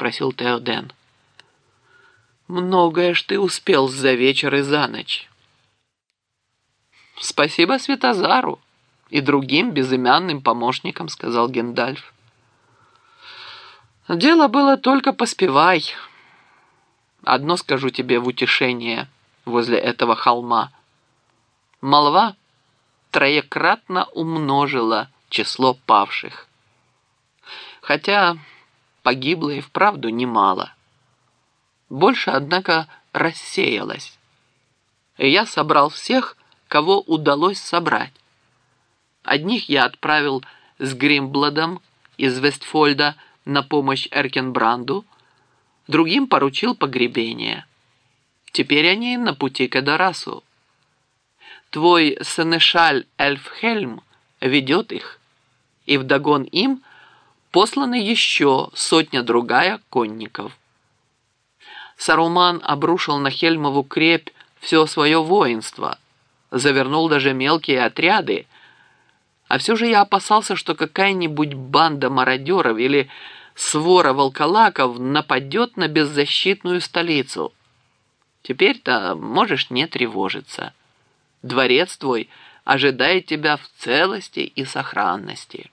спросил Теоден. «Многое ж ты успел за вечер и за ночь». «Спасибо Светозару и другим безымянным помощникам», — сказал Гендальф. «Дело было только поспевай. Одно скажу тебе в утешение возле этого холма. Молва троекратно умножила число павших. Хотя погибло и вправду немало. Больше, однако, рассеялось. И я собрал всех, кого удалось собрать. Одних я отправил с Гримбладом из Вестфольда на помощь Эркенбранду, другим поручил погребение. Теперь они на пути к Эдорасу. Твой сенешаль Эльфхельм ведет их, и вдогон им посланы еще сотня-другая конников. Саруман обрушил на Хельмову крепь все свое воинство, завернул даже мелкие отряды, а все же я опасался, что какая-нибудь банда мародеров или свора волколаков нападет на беззащитную столицу. Теперь-то можешь не тревожиться. Дворец твой ожидает тебя в целости и сохранности.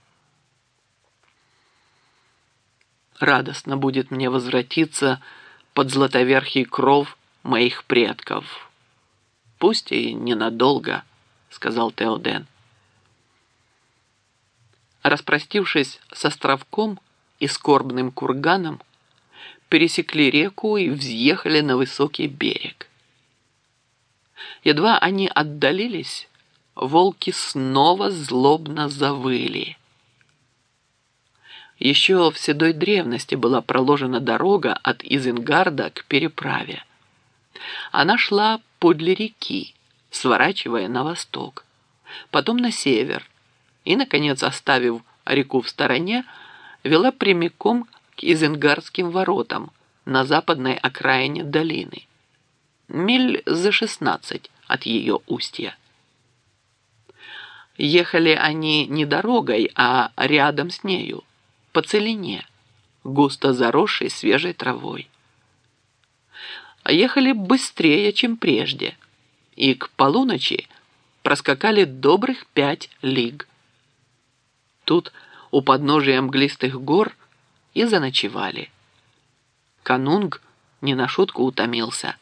Радостно будет мне возвратиться под златоверхий кров моих предков. Пусть и ненадолго, сказал Теоден. Распростившись с островком и скорбным курганом, пересекли реку и взъехали на высокий берег. Едва они отдалились, волки снова злобно завыли. Еще в седой древности была проложена дорога от Изенгарда к переправе. Она шла подле реки, сворачивая на восток, потом на север и, наконец, оставив реку в стороне, вела прямиком к Изенгардским воротам на западной окраине долины, миль за 16 от ее устья. Ехали они не дорогой, а рядом с нею, по целине, густо заросшей свежей травой. Ехали быстрее, чем прежде, и к полуночи проскакали добрых 5 лиг. Тут, у подножия мглистых гор, и заночевали. Канунг не на шутку утомился.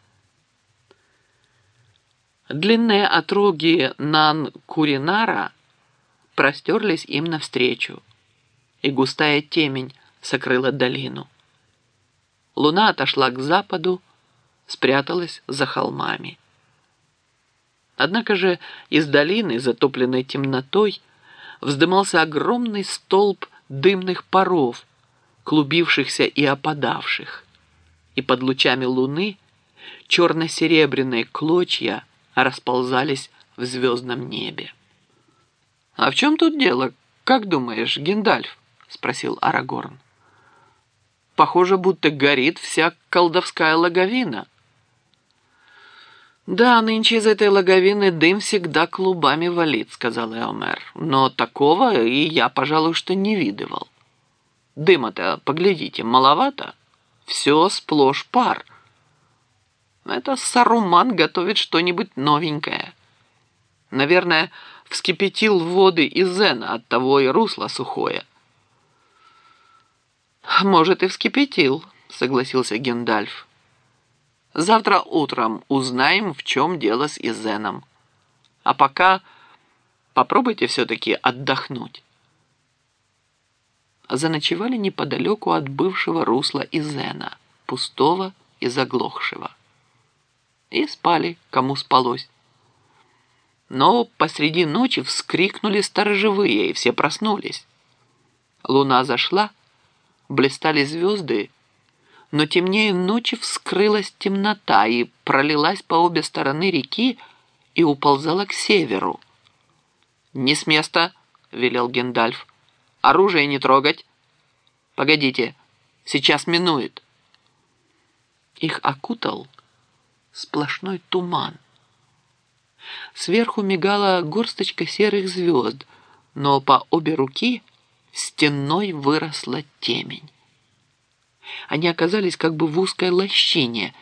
Длинные отроги Нан-Куринара простерлись им навстречу, и густая темень сокрыла долину. Луна отошла к западу, спряталась за холмами. Однако же из долины, затопленной темнотой, вздымался огромный столб дымных паров, клубившихся и опадавших, и под лучами луны черно-серебряные клочья расползались в звездном небе. «А в чем тут дело, как думаешь, Гендальф?» — спросил Арагорн. «Похоже, будто горит вся колдовская логовина». «Да, нынче из этой логовины дым всегда клубами валит», — сказал Эомер. «Но такого и я, пожалуй, что не видывал. Дыма-то, поглядите, маловато. Все сплошь пар. Это Саруман готовит что-нибудь новенькое. Наверное, вскипятил воды Изена, оттого и русло сухое». «Может, и вскипятил», — согласился Гендальф. «Завтра утром узнаем, в чем дело с Изеном. А пока попробуйте все-таки отдохнуть». Заночевали неподалеку от бывшего русла Изена, пустого и заглохшего. И спали, кому спалось. Но посреди ночи вскрикнули сторожевые, и все проснулись. Луна зашла, блистали звезды, но темнее ночи вскрылась темнота и пролилась по обе стороны реки и уползала к северу. «Не с места!» — велел Гендальф. «Оружие не трогать! Погодите, сейчас минует!» Их окутал сплошной туман. Сверху мигала горсточка серых звезд, но по обе руки стеной выросла темень. они оказались как бы в узкой лощине,